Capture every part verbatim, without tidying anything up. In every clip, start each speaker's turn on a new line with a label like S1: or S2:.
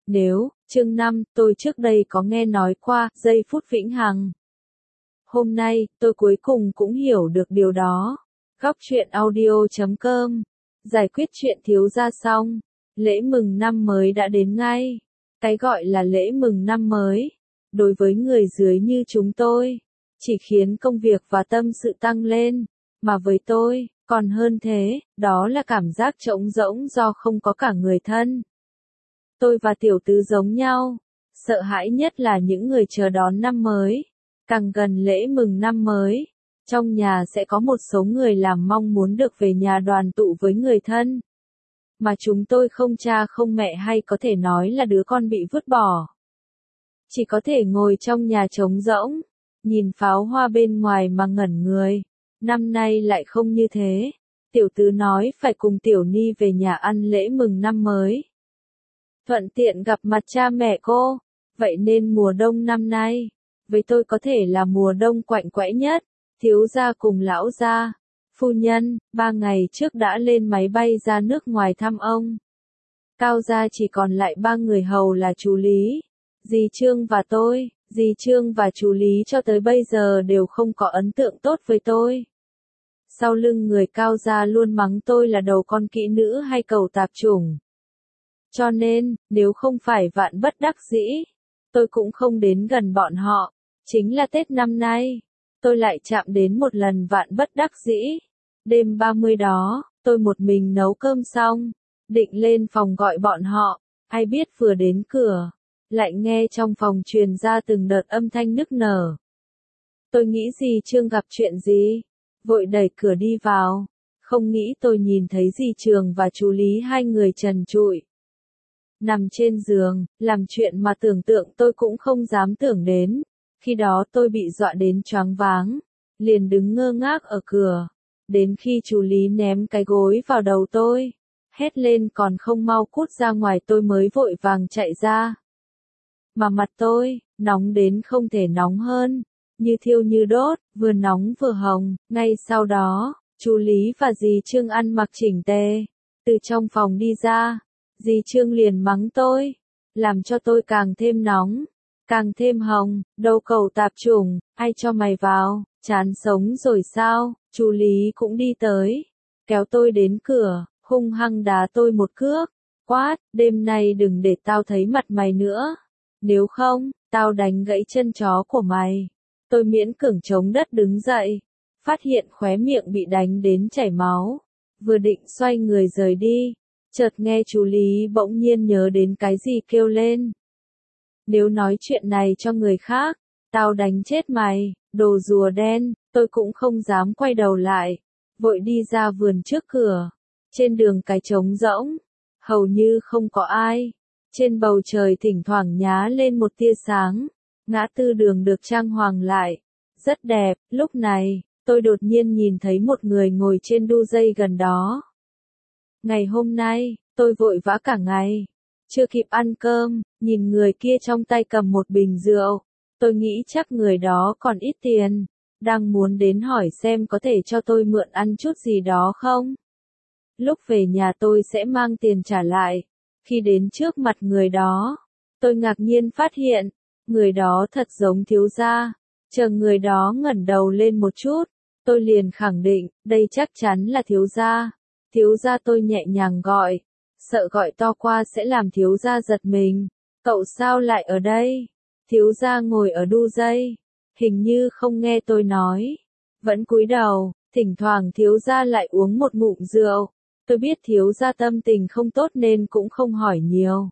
S1: Nếu, chương năm, tôi trước đây có nghe nói qua, giây phút vĩnh hằng. Hôm nay, tôi cuối cùng cũng hiểu được điều đó. Góc truyện audio chấm com. Giải quyết chuyện thiếu gia xong. Lễ mừng năm mới đã đến ngay. Cái gọi là lễ mừng năm mới, đối với người dưới như chúng tôi, chỉ khiến công việc và tâm sự tăng lên. Mà với tôi, còn hơn thế, đó là cảm giác trống rỗng do không có cả người thân. Tôi và tiểu tứ giống nhau. Sợ hãi nhất là những người chờ đón năm mới. Càng gần lễ mừng năm mới, trong nhà sẽ có một số người làm mong muốn được về nhà đoàn tụ với người thân. Mà chúng tôi không cha không mẹ hay có thể nói là đứa con bị vứt bỏ. Chỉ có thể ngồi trong nhà trống rỗng, nhìn pháo hoa bên ngoài mà ngẩn người. Năm nay lại không như thế. Tiểu tứ nói phải cùng Tiểu Ni về nhà ăn lễ mừng năm mới. Thuận tiện gặp mặt cha mẹ cô. Vậy nên mùa đông năm nay, với tôi có thể là mùa đông quạnh quẽ nhất. Thiếu gia cùng lão gia, phu nhân, ba ngày trước đã lên máy bay ra nước ngoài thăm ông. Cao gia chỉ còn lại ba người hầu là chú Lý, dì Trương và tôi. Dì Trương và chú Lý cho tới bây giờ đều không có ấn tượng tốt với tôi. Sau lưng người Cao gia luôn mắng tôi là đầu con kỹ nữ hay cầu tạp chủng. Cho nên, nếu không phải vạn bất đắc dĩ, tôi cũng không đến gần bọn họ. Chính là Tết năm nay, tôi lại chạm đến một lần vạn bất đắc dĩ. Đêm ba mươi đó, tôi một mình nấu cơm xong, định lên phòng gọi bọn họ, ai biết vừa đến cửa, lại nghe trong phòng truyền ra từng đợt âm thanh nức nở. Tôi nghĩ dì Trương gặp chuyện gì, vội đẩy cửa đi vào, không nghĩ tôi nhìn thấy dì Trường và chú Lý hai người trần trụi. Nằm trên giường, làm chuyện mà tưởng tượng tôi cũng không dám tưởng đến. Khi đó tôi bị dọa đến choáng váng, liền đứng ngơ ngác ở cửa. Đến khi chú Lý ném cái gối vào đầu tôi, hét lên còn không mau cút ra ngoài tôi mới vội vàng chạy ra. Mà mặt tôi, nóng đến không thể nóng hơn, như thiêu như đốt, vừa nóng vừa hồng. Ngay sau đó, chú Lý và dì Trương ăn mặc chỉnh tề, từ trong phòng đi ra. Dì Trương liền mắng tôi, làm cho tôi càng thêm nóng, càng thêm hồng. Đâu cầu tạp chủng, ai cho mày vào, chán sống rồi sao? Chú Lý cũng đi tới, kéo tôi đến cửa, hung hăng đá tôi một cước, quát, đêm nay đừng để tao thấy mặt mày nữa, nếu không, tao đánh gãy chân chó của mày. Tôi miễn cưỡng chống đất đứng dậy, phát hiện khóe miệng bị đánh đến chảy máu, vừa định xoay người rời đi, chợt nghe chú Lý bỗng nhiên nhớ đến cái gì kêu lên. Nếu nói chuyện này cho người khác, tao đánh chết mày, đồ rùa đen. Tôi cũng không dám quay đầu lại, vội đi ra vườn trước cửa. Trên đường cái trống rỗng, hầu như không có ai. Trên bầu trời thỉnh thoảng nhá lên một tia sáng. Ngã tư đường được trang hoàng lại, rất đẹp. Lúc này, tôi đột nhiên nhìn thấy một người ngồi trên đu dây gần đó. Ngày hôm nay, tôi vội vã cả ngày, chưa kịp ăn cơm, nhìn người kia trong tay cầm một bình rượu. Tôi nghĩ chắc người đó còn ít tiền, đang muốn đến hỏi xem có thể cho tôi mượn ăn chút gì đó không. Lúc về nhà tôi sẽ mang tiền trả lại. Khi đến trước mặt người đó, tôi ngạc nhiên phát hiện, người đó thật giống thiếu gia. Chờ người đó ngẩng đầu lên một chút, tôi liền khẳng định, đây chắc chắn là thiếu gia. Thiếu gia tôi nhẹ nhàng gọi, sợ gọi to qua sẽ làm thiếu gia giật mình. Cậu sao lại ở đây? Thiếu gia ngồi ở đu dây, hình như không nghe tôi nói, vẫn cúi đầu. Thỉnh thoảng thiếu gia lại uống một ngụm rượu. Tôi biết thiếu gia tâm tình không tốt nên cũng không hỏi nhiều,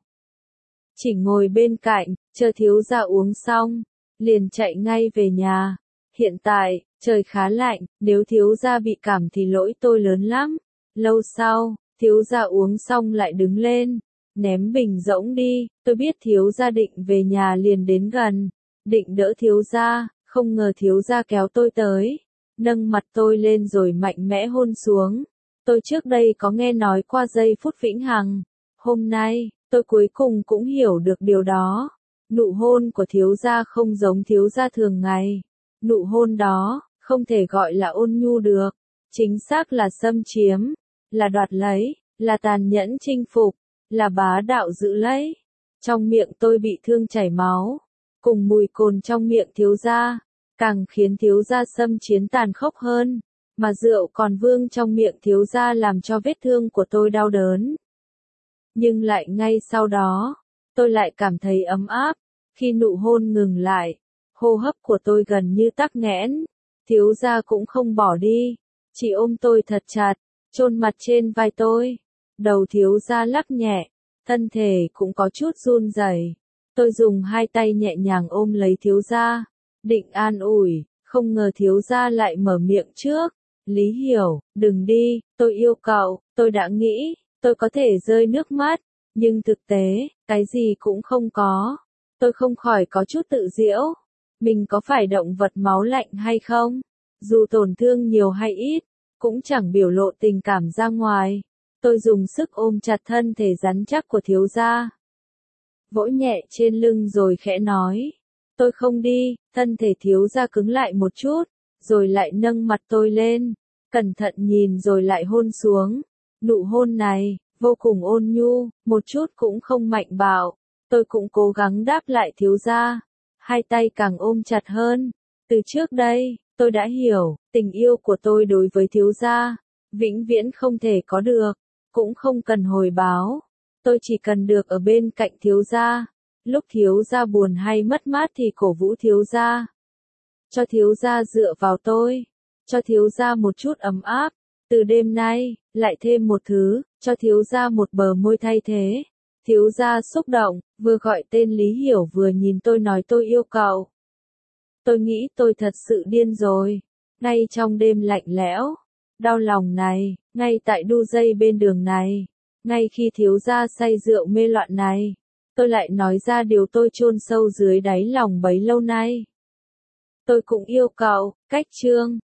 S1: chỉ ngồi bên cạnh, chờ thiếu gia uống xong, liền chạy ngay về nhà. Hiện tại, trời khá lạnh, nếu thiếu gia bị cảm thì lỗi tôi lớn lắm. Lâu sau, thiếu gia uống xong lại đứng lên, ném bình rỗng đi. Tôi biết thiếu gia định về nhà liền đến gần, định đỡ thiếu gia, không ngờ thiếu gia kéo tôi tới, nâng mặt tôi lên rồi mạnh mẽ hôn xuống. Tôi trước đây có nghe nói qua giây phút vĩnh hằng. Hôm nay, tôi cuối cùng cũng hiểu được điều đó. Nụ hôn của thiếu gia không giống thiếu gia thường ngày. Nụ hôn đó, không thể gọi là ôn nhu được. Chính xác là xâm chiếm, là đoạt lấy, là tàn nhẫn chinh phục, là bá đạo giữ lấy. Trong miệng tôi bị thương chảy máu, cùng mùi cồn trong miệng thiếu gia, càng khiến thiếu gia xâm chiến tàn khốc hơn, mà rượu còn vương trong miệng thiếu gia làm cho vết thương của tôi đau đớn. Nhưng lại ngay sau đó, tôi lại cảm thấy ấm áp, khi nụ hôn ngừng lại, hô hấp của tôi gần như tắc nghẽn, thiếu gia cũng không bỏ đi, chỉ ôm tôi thật chặt, chôn mặt trên vai tôi, đầu thiếu gia lắc nhẹ, thân thể cũng có chút run rẩy. Tôi dùng hai tay nhẹ nhàng ôm lấy thiếu gia, định an ủi, không ngờ thiếu gia lại mở miệng trước. Lý Hiểu, đừng đi, tôi yêu cậu, tôi đã nghĩ, tôi có thể rơi nước mắt, nhưng thực tế, cái gì cũng không có. Tôi không khỏi có chút tự giễu, mình có phải động vật máu lạnh hay không? Dù tổn thương nhiều hay ít, cũng chẳng biểu lộ tình cảm ra ngoài. Tôi dùng sức ôm chặt thân thể rắn chắc của thiếu gia, vỗ nhẹ trên lưng rồi khẽ nói, tôi không đi. Thân thể thiếu gia cứng lại một chút, rồi lại nâng mặt tôi lên, cẩn thận nhìn rồi lại hôn xuống. Nụ hôn này, vô cùng ôn nhu, một chút cũng không mạnh bạo. Tôi cũng cố gắng đáp lại thiếu gia, hai tay càng ôm chặt hơn. Từ trước đây, tôi đã hiểu, tình yêu của tôi đối với thiếu gia, vĩnh viễn không thể có được, cũng không cần hồi báo. Tôi chỉ cần được ở bên cạnh thiếu gia, lúc thiếu gia buồn hay mất mát thì cổ vũ thiếu gia. Cho thiếu gia dựa vào tôi, cho thiếu gia một chút ấm áp. Từ đêm nay, lại thêm một thứ, cho thiếu gia một bờ môi thay thế. Thiếu gia xúc động, vừa gọi tên Lý Hiểu vừa nhìn tôi nói tôi yêu cậu. Tôi nghĩ tôi thật sự điên rồi. Ngay trong đêm lạnh lẽo, đau lòng này, ngay tại đu dây bên đường này, ngay khi thiếu gia say rượu mê loạn này, tôi lại nói ra điều tôi chôn sâu dưới đáy lòng bấy lâu nay. Tôi cũng yêu cậu. Cách chương